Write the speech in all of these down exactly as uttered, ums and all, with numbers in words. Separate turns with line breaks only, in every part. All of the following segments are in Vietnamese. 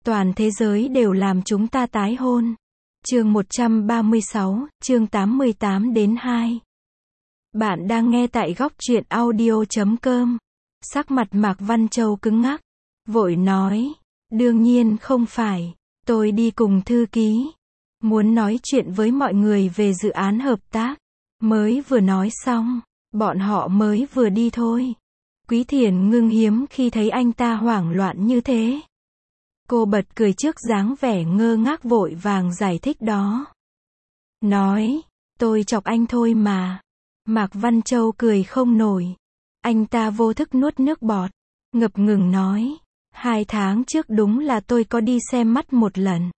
Toàn thế giới đều làm chúng ta tái hôn. Chương một trăm ba mươi sáu, chương tám mươi tám đến hai. Bạn đang nghe tại góc truyện audio chấm com. Sắc mặt Mạc Văn Châu cứng ngắc, vội nói, đương nhiên không phải, tôi đi cùng thư ký, muốn nói chuyện với mọi người về dự án hợp tác. Mới vừa nói xong, bọn họ mới vừa đi thôi. Quý Thiền Ngưng hiếm khi thấy anh ta hoảng loạn như thế. Cô bật cười trước dáng vẻ ngơ ngác vội vàng giải thích đó. Nói, tôi chọc anh thôi mà. Mạc Văn Châu cười không nổi. Anh ta vô thức nuốt nước bọt, ngập ngừng nói, hai tháng trước đúng là tôi có đi xem mắt một lần.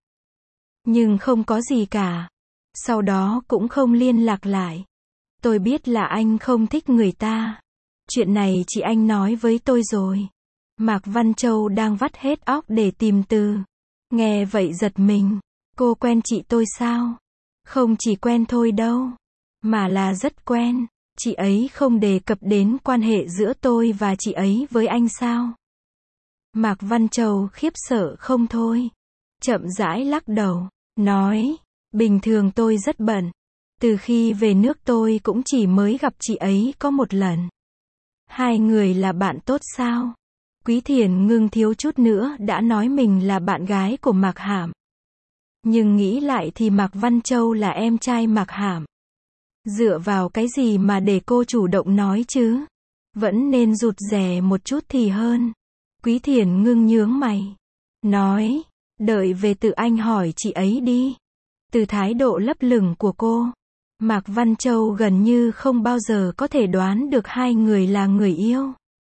Nhưng không có gì cả. Sau đó cũng không liên lạc lại. Tôi biết là anh không thích người ta. Chuyện này chị anh nói với tôi rồi. Mạc Văn Châu đang vắt hết óc để tìm từ. Nghe vậy giật mình. Cô quen chị tôi sao? Không chỉ quen thôi đâu. Mà là rất quen. Chị ấy không đề cập đến quan hệ giữa tôi và chị ấy với anh sao? Mạc Văn Châu khiếp sợ không thôi. Chậm rãi lắc đầu. Nói, bình thường tôi rất bận. Từ khi về nước tôi cũng chỉ mới gặp chị ấy có một lần. Hai người là bạn tốt sao? Quý Thiền Ngưng thiếu chút nữa đã nói mình là bạn gái của Mạc Hàm. Nhưng nghĩ lại thì Mạc Văn Châu là em trai Mạc Hàm. Dựa vào cái gì mà để cô chủ động nói chứ? Vẫn nên rụt rè một chút thì hơn. Quý Thiền Ngưng nhướng mày. Nói, đợi về tự anh hỏi chị ấy đi. Từ thái độ lấp lửng của cô, Mạc Văn Châu gần như không bao giờ có thể đoán được hai người là người yêu.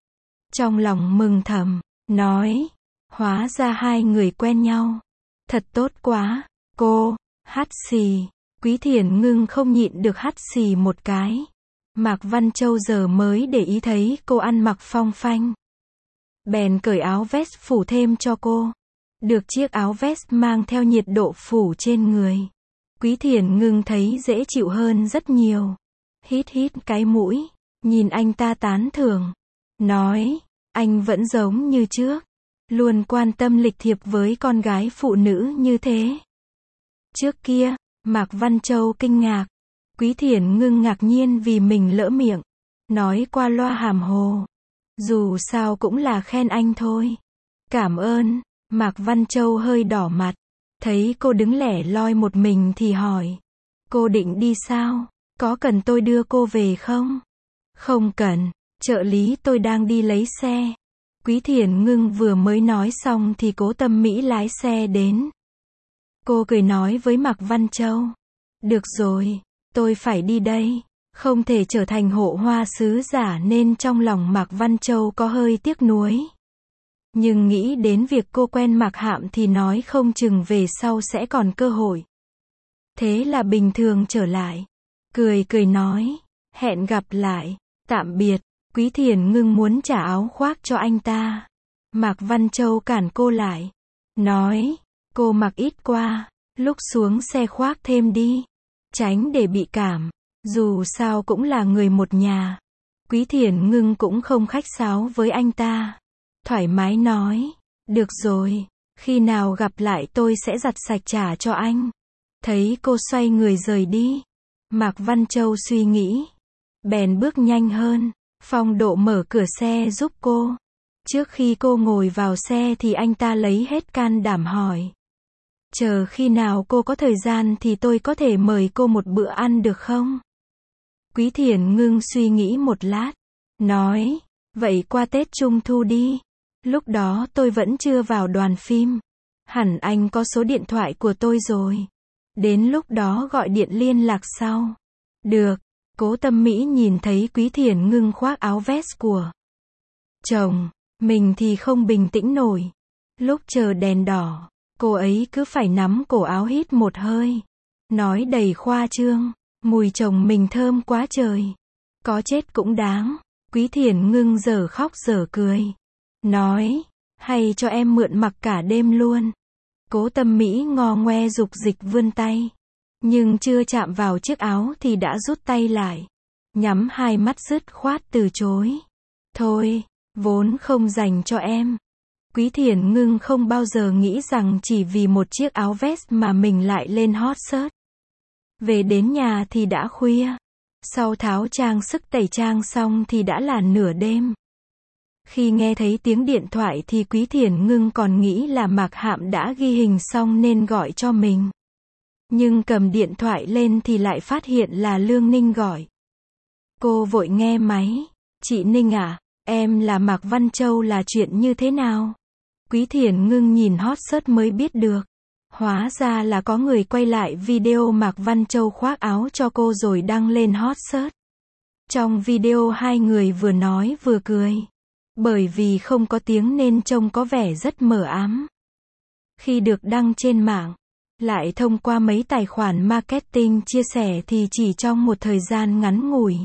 Trong lòng mừng thầm, nói, hóa ra hai người quen nhau. Thật tốt quá, cô, hắt xì. Quý Thiền Ngưng không nhịn được hắt xì một cái. Mạc Văn Châu giờ mới để ý thấy cô ăn mặc phong phanh. Bèn cởi áo vest phủ thêm cho cô. Được chiếc áo vest mang theo nhiệt độ phủ trên người. Quý Thiền Ngưng thấy dễ chịu hơn rất nhiều. Hít hít cái mũi, nhìn anh ta tán thưởng. Nói, anh vẫn giống như trước. Luôn quan tâm lịch thiệp với con gái phụ nữ như thế. Trước kia, Mạc Văn Châu kinh ngạc. Quý Thiền Ngưng ngạc nhiên vì mình lỡ miệng. Nói qua loa hàm hồ. Dù sao cũng là khen anh thôi. Cảm ơn. Mạc Văn Châu hơi đỏ mặt. Thấy cô đứng lẻ loi một mình thì hỏi. Cô định đi sao? Có cần tôi đưa cô về không? Không cần. Trợ lý tôi đang đi lấy xe. Quý Thiền Ngưng vừa mới nói xong thì Cố Tâm Mỹ lái xe đến. Cô cười nói với Mạc Văn Châu. Được rồi, tôi phải đi đây. Không thể trở thành hộ hoa sứ giả nên trong lòng Mạc Văn Châu có hơi tiếc nuối. Nhưng nghĩ đến việc cô quen Mạc Hạm thì nói không chừng về sau sẽ còn cơ hội. Thế là bình thường trở lại. Cười cười nói, hẹn gặp lại, tạm biệt. Quý Thiền Ngưng muốn trả áo khoác cho anh ta. Mạc Văn Châu cản cô lại. Nói, cô mặc ít qua, lúc xuống xe khoác thêm đi. Tránh để bị cảm, dù sao cũng là người một nhà. Quý Thiền Ngưng cũng không khách sáo với anh ta. Thoải mái nói, được rồi, khi nào gặp lại tôi sẽ giặt sạch trả cho anh. Thấy cô xoay người rời đi. Mạc Văn Châu suy nghĩ. Bèn bước nhanh hơn. Phong Độ mở cửa xe giúp cô. Trước khi cô ngồi vào xe thì anh ta lấy hết can đảm hỏi. Chờ khi nào cô có thời gian thì tôi có thể mời cô một bữa ăn được không? Quý Thiền Ngưng suy nghĩ một lát. Nói, vậy qua Tết Trung Thu đi. Lúc đó tôi vẫn chưa vào đoàn phim. Hẳn anh có số điện thoại của tôi rồi. Đến lúc đó gọi điện liên lạc sau. Được. Cố Tâm Mỹ nhìn thấy Quý Thiền Ngưng khoác áo vest của chồng, mình thì không bình tĩnh nổi. Lúc chờ đèn đỏ, cô ấy cứ phải nắm cổ áo hít một hơi. Nói đầy khoa trương, mùi chồng mình thơm quá trời. Có chết cũng đáng. Quý Thiền Ngưng dở khóc dở cười. Nói, hay cho em mượn mặc cả đêm luôn. Cố Tâm Mỹ ngò ngoe dục dịch vươn tay. Nhưng chưa chạm vào chiếc áo thì đã rút tay lại. Nhắm hai mắt dứt khoát từ chối. Thôi, vốn không dành cho em. Quý Thiền Ngưng không bao giờ nghĩ rằng chỉ vì một chiếc áo vest mà mình lại lên hot search. Về đến nhà thì đã khuya. Sau tháo trang sức tẩy trang xong thì đã là nửa đêm. Khi nghe thấy tiếng điện thoại thì Quý Thiền Ngưng còn nghĩ là Mạc Hạm đã ghi hình xong nên gọi cho mình. Nhưng cầm điện thoại lên thì lại phát hiện là Lương Ninh gọi. Cô vội nghe máy. Chị Ninh à, em là Mạc Văn Châu, là chuyện như thế nào? Quý Thiền Ngưng nhìn hot search mới biết được. Hóa ra là có người quay lại video Mạc Văn Châu khoác áo cho cô rồi đăng lên hot search. Trong video hai người vừa nói vừa cười. Bởi vì không có tiếng nên trông có vẻ rất mờ ám. Khi được đăng trên mạng, lại thông qua mấy tài khoản marketing chia sẻ thì chỉ trong một thời gian ngắn ngủi.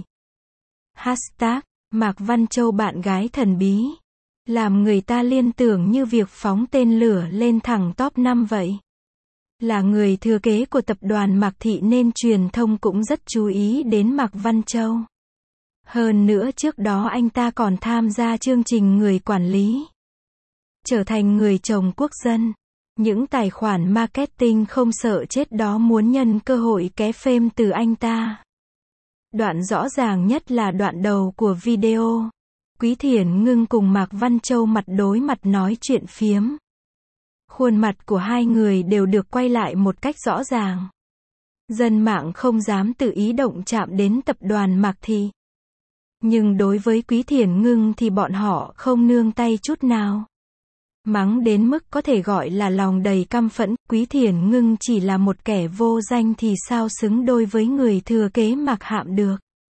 Hashtag Mạc Văn Châu bạn gái thần bí. Làm người ta liên tưởng như việc phóng tên lửa lên thẳng top năm vậy. Là người thừa kế của tập đoàn Mạc Thị nên truyền thông cũng rất chú ý đến Mạc Văn Châu. Hơn nữa trước đó anh ta còn tham gia chương trình Người Quản Lý. Trở thành người chồng quốc dân. Những tài khoản marketing không sợ chết đó muốn nhân cơ hội ké fame từ anh ta. Đoạn rõ ràng nhất là đoạn đầu của video. Quý Thiền Ngưng cùng Mạc Văn Châu mặt đối mặt nói chuyện phiếm. Khuôn mặt của hai người đều được quay lại một cách rõ ràng. Dân mạng không dám tự ý động chạm đến tập đoàn Mạc Thị. Nhưng đối với Quý Thiền Ngưng thì bọn họ không nương tay chút nào. Mắng đến mức có thể gọi là lòng đầy căm phẫn. Quý Thiền Ngưng chỉ là một kẻ vô danh thì sao xứng đôi với người thừa kế Mạc Hạm được.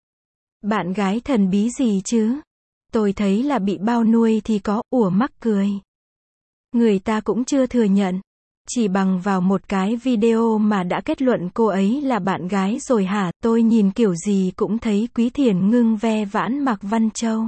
Bạn gái thần bí gì chứ? Tôi thấy là bị bao nuôi thì có, ủa mắc cười. Người ta cũng chưa thừa nhận. Chỉ bằng vào một cái video mà đã kết luận cô ấy là bạn gái rồi hả? Tôi nhìn kiểu gì cũng thấy Quý Thiền Ngưng ve vãn Mạc Văn Châu.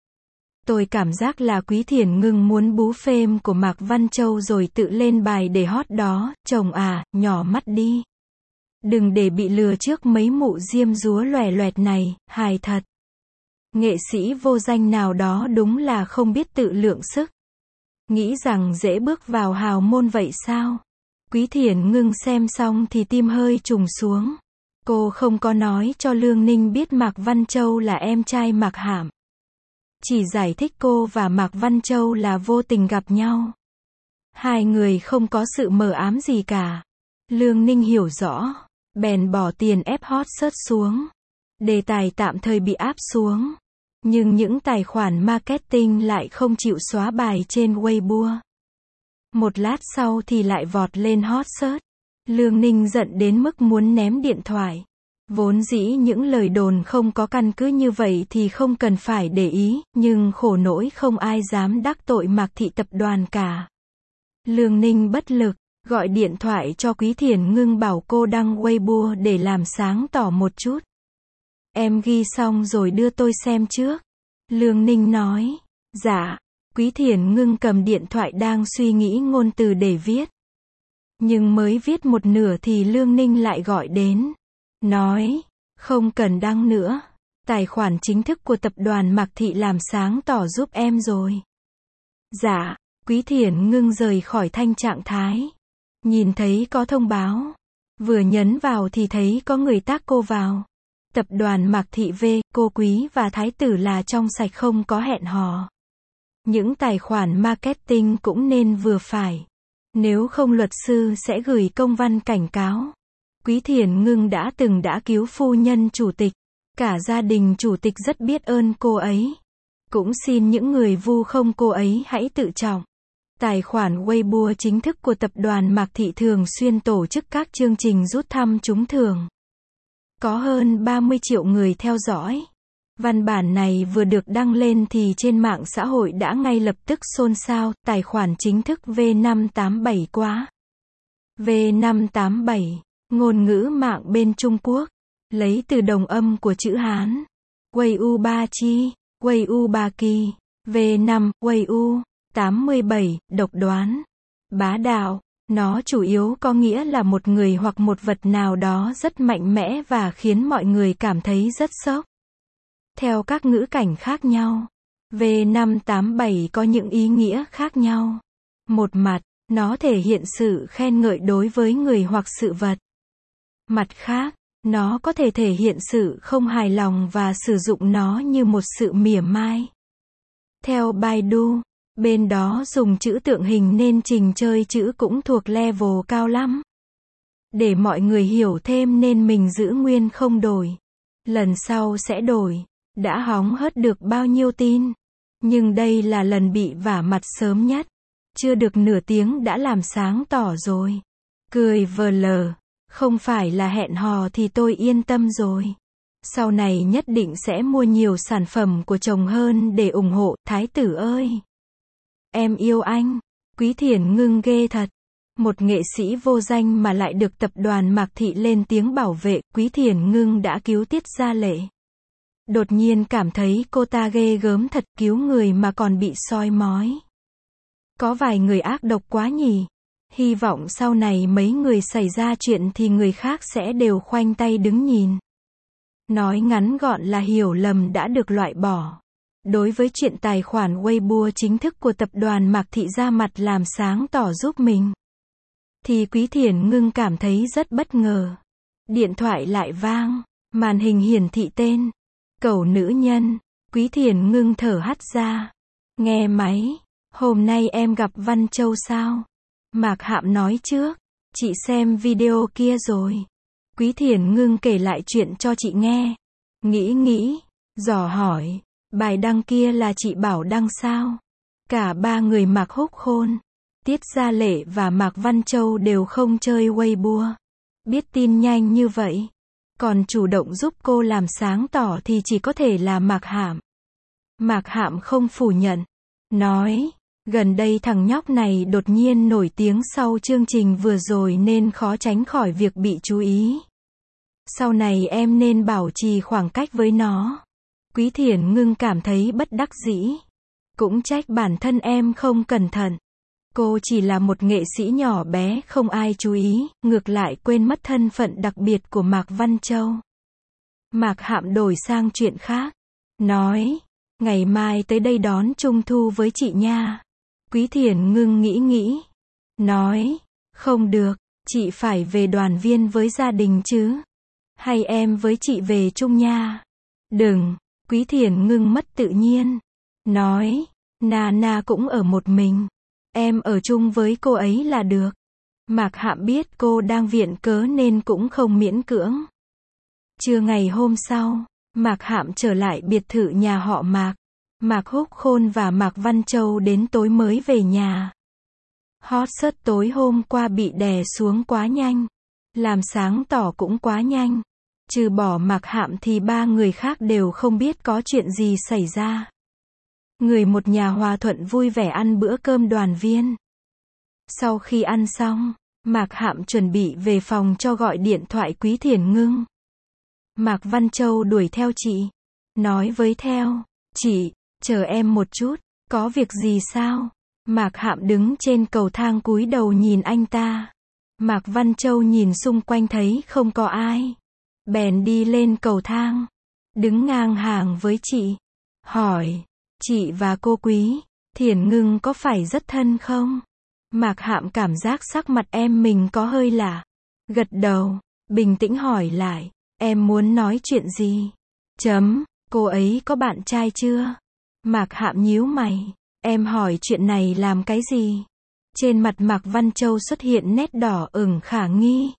Tôi cảm giác là Quý Thiền Ngưng muốn bú phêm của Mạc Văn Châu rồi tự lên bài để hot đó. Chồng à, nhỏ mắt đi. Đừng để bị lừa trước mấy mụ diêm dúa loè loẹt này, hài thật. Nghệ sĩ vô danh nào đó đúng là không biết tự lượng sức. Nghĩ rằng dễ bước vào hào môn vậy sao? Quý Thiền Ngưng xem xong thì tim hơi trùng xuống. Cô không có nói cho Lương Ninh biết Mạc Văn Châu là em trai Mạc Hạm. Chỉ giải thích cô và Mạc Văn Châu là vô tình gặp nhau. Hai người không có sự mờ ám gì cả. Lương Ninh hiểu rõ. Bèn bỏ tiền ép hot search xuống. Đề tài tạm thời bị áp xuống. Nhưng những tài khoản marketing lại không chịu xóa bài trên Weibo. Một lát sau thì lại vọt lên hot search. Lương Ninh giận đến mức muốn ném điện thoại. Vốn dĩ những lời đồn không có căn cứ như vậy thì không cần phải để ý, nhưng khổ nỗi không ai dám đắc tội Mạc Thị tập đoàn cả. Lương Ninh bất lực, gọi điện thoại cho Quý Thiền Ngưng bảo cô đăng Weibo để làm sáng tỏ một chút. Em ghi xong rồi đưa tôi xem trước. Lương Ninh nói. Dạ. Quý Thiền Ngưng cầm điện thoại đang suy nghĩ ngôn từ để viết. Nhưng mới viết một nửa thì Lương Ninh lại gọi đến. Nói. Không cần đăng nữa. Tài khoản chính thức của tập đoàn Mạc Thị làm sáng tỏ giúp em rồi. Dạ. Quý Thiền Ngưng rời khỏi thanh trạng thái. Nhìn thấy có thông báo. Vừa nhấn vào thì thấy có người tag cô vào. Tập đoàn Mạc Thị V, cô Quý và Thái tử là trong sạch không có hẹn hò. Những tài khoản marketing cũng nên vừa phải. Nếu không luật sư sẽ gửi công văn cảnh cáo. Quý Thiền Ngưng đã từng đã cứu phu nhân chủ tịch. Cả gia đình chủ tịch rất biết ơn cô ấy. Cũng xin những người vu khống cô ấy hãy tự trọng. Tài khoản Weibo chính thức của tập đoàn Mạc Thị thường xuyên tổ chức các chương trình rút thăm trúng thưởng. Có hơn ba mươi triệu người theo dõi. Văn bản này vừa được đăng lên thì trên mạng xã hội đã ngay lập tức xôn xao, tài khoản chính thức V năm tám bảy quá. V năm tám bảy, ngôn ngữ mạng bên Trung Quốc, lấy từ đồng âm của chữ Hán. Weiu Ba Chi, Weiu Ba Kỳ, V năm, Weiu, tám mươi bảy, độc đoán, bá đạo. Nó chủ yếu có nghĩa là một người hoặc một vật nào đó rất mạnh mẽ và khiến mọi người cảm thấy rất sốc. Theo các ngữ cảnh khác nhau, V năm tám bảy có những ý nghĩa khác nhau. Một mặt, nó thể hiện sự khen ngợi đối với người hoặc sự vật. Mặt khác, nó có thể thể hiện sự không hài lòng và sử dụng nó như một sự mỉa mai. Theo Baidu, bên đó dùng chữ tượng hình nên trình chơi chữ cũng thuộc level cao lắm. Để mọi người hiểu thêm nên mình giữ nguyên không đổi. Lần sau sẽ đổi. Đã hóng hớt được bao nhiêu tin. Nhưng đây là lần bị vả mặt sớm nhất. Chưa được nửa tiếng đã làm sáng tỏ rồi. Cười vờ lờ. Không phải là hẹn hò thì tôi yên tâm rồi. Sau này nhất định sẽ mua nhiều sản phẩm của chồng hơn để ủng hộ. Thái tử ơi! Em yêu anh. Quý Thiển Ngưng ghê thật. Một nghệ sĩ vô danh mà lại được tập đoàn Mạc Thị lên tiếng bảo vệ. Quý Thiển Ngưng đã cứu Tiết Gia Lệ. Đột nhiên cảm thấy cô ta ghê gớm thật, cứu người mà còn bị soi mói. Có vài người ác độc quá nhỉ. Hy vọng sau này mấy người xảy ra chuyện thì người khác sẽ đều khoanh tay đứng nhìn. Nói ngắn gọn là hiểu lầm đã được loại bỏ. Đối với chuyện tài khoản Weibo chính thức của tập đoàn Mạc Thị ra mặt làm sáng tỏ giúp mình, thì Quý Thiển Ngưng cảm thấy rất bất ngờ. Điện thoại lại vang, màn hình hiển thị tên. Cẩu nữ nhân. Quý Thiển Ngưng thở hắt ra. Nghe máy. Hôm nay em gặp Văn Châu sao? Mạc Hạm nói trước. Chị xem video kia rồi. Quý Thiển Ngưng kể lại chuyện cho chị nghe. Nghĩ nghĩ. Dò hỏi. Bài đăng kia là chị bảo đăng sao? Cả ba người Mạc Húc Khôn, Tiết Gia Lệ và Mạc Văn Châu đều không chơi Weibo. Biết tin nhanh như vậy. Còn chủ động giúp cô làm sáng tỏ thì chỉ có thể là Mạc Hạm. Mạc Hạm không phủ nhận. Nói, gần đây thằng nhóc này đột nhiên nổi tiếng sau chương trình vừa rồi nên khó tránh khỏi việc bị chú ý. Sau này em nên bảo trì khoảng cách với nó. Quý Thiển Ngưng cảm thấy bất đắc dĩ. Cũng trách bản thân em không cẩn thận. Cô chỉ là một nghệ sĩ nhỏ bé không ai chú ý, ngược lại quên mất thân phận đặc biệt của Mạc Văn Châu. Mạc Hạm đổi sang chuyện khác. Nói, ngày mai tới đây đón Trung Thu với chị nha. Quý Thiển Ngưng nghĩ nghĩ. Nói, không được, chị phải về đoàn viên với gia đình chứ. Hay em với chị về chung nha. Đừng, Quý Thiển Ngưng mất tự nhiên. Nói, Na Na cũng ở một mình. Em ở chung với cô ấy là được. Mạc Hạm biết cô đang viện cớ nên cũng không miễn cưỡng. Trưa ngày hôm sau, Mạc Hạm trở lại biệt thự nhà họ Mạc. Mạc Húc Khôn và Mạc Văn Châu đến tối mới về nhà. Hot search tối hôm qua bị đè xuống quá nhanh. Làm sáng tỏ cũng quá nhanh. Trừ bỏ Mạc Hạm thì ba người khác đều không biết có chuyện gì xảy ra. Người một nhà hòa thuận vui vẻ ăn bữa cơm đoàn viên. Sau khi ăn xong, Mạc Hạm chuẩn bị về phòng cho gọi điện thoại Quý Thiển Ngưng. Mạc Văn Châu đuổi theo chị. Nói với theo, chị, chờ em một chút, có việc gì sao? Mạc Hạm đứng trên cầu thang cúi đầu nhìn anh ta. Mạc Văn Châu nhìn xung quanh thấy không có ai. Bèn đi lên cầu thang. Đứng ngang hàng với chị. Hỏi, chị và cô Quý Thiển Ngưng có phải rất thân không? Mạc Hạm cảm giác sắc mặt em mình có hơi lạ. Gật đầu, bình tĩnh hỏi lại, em muốn nói chuyện gì? Chấm, cô ấy có bạn trai chưa? Mạc Hạm nhíu mày, em hỏi chuyện này làm cái gì? Trên mặt Mạc Văn Châu xuất hiện nét đỏ ửng khả nghi.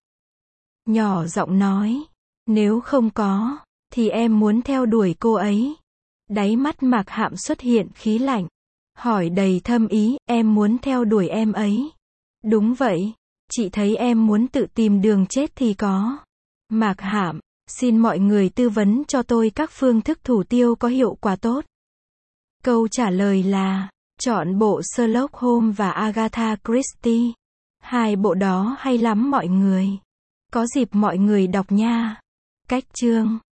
Nhỏ giọng nói, nếu không có, thì em muốn theo đuổi cô ấy. Đáy mắt Mạc Hạm xuất hiện khí lạnh. Hỏi đầy thâm ý, em muốn theo đuổi em ấy. Đúng vậy, chị thấy em muốn tự tìm đường chết thì có. Mạc Hạm, xin mọi người tư vấn cho tôi các phương thức thủ tiêu có hiệu quả tốt. Câu trả lời là, chọn bộ Sherlock Holmes và Agatha Christie. Hai bộ đó hay lắm mọi người. Có dịp mọi người đọc nha. Cách chương